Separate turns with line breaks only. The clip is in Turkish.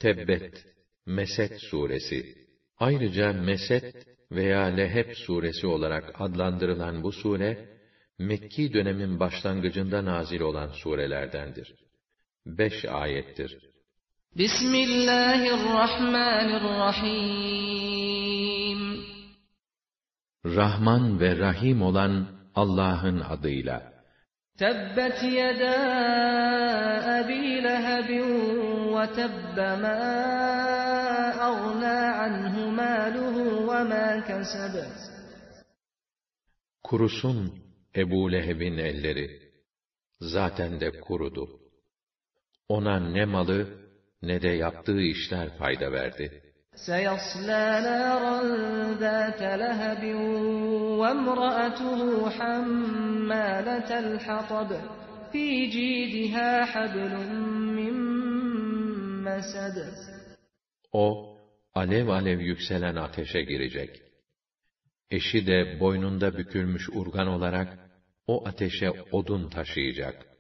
Tebbet, Mesed suresi. Ayrıca Mesed veya Leheb suresi olarak adlandırılan bu sure, Mekki dönemin başlangıcında nazil olan surelerdendir. 5 ayettir.
Bismillahirrahmanirrahim.
Rahman ve Rahim olan Allah'ın adıyla.
Tebbet yeda Ebi Lehebin ve tebbe ma agna anhu maluhu ve ma keseb.
Kurusun Ebu Leheb'in elleri, zaten de kurudu. Ona ne malı ne de yaptığı işler fayda verdi.
سَيَصْلَى نَارًا ذَاتَ لَهَبٍ وَامْرَأَتُهُ حَمَّالَةَ الْحَطَبِ فِي جِيدِهَا حَبْلٌ مِّن مَّسَدٍ.
O, alev alev yükselen ateşe girecek. Eşi de boynunda bükülmüş urgan olarak o ateşe odun taşıyacak.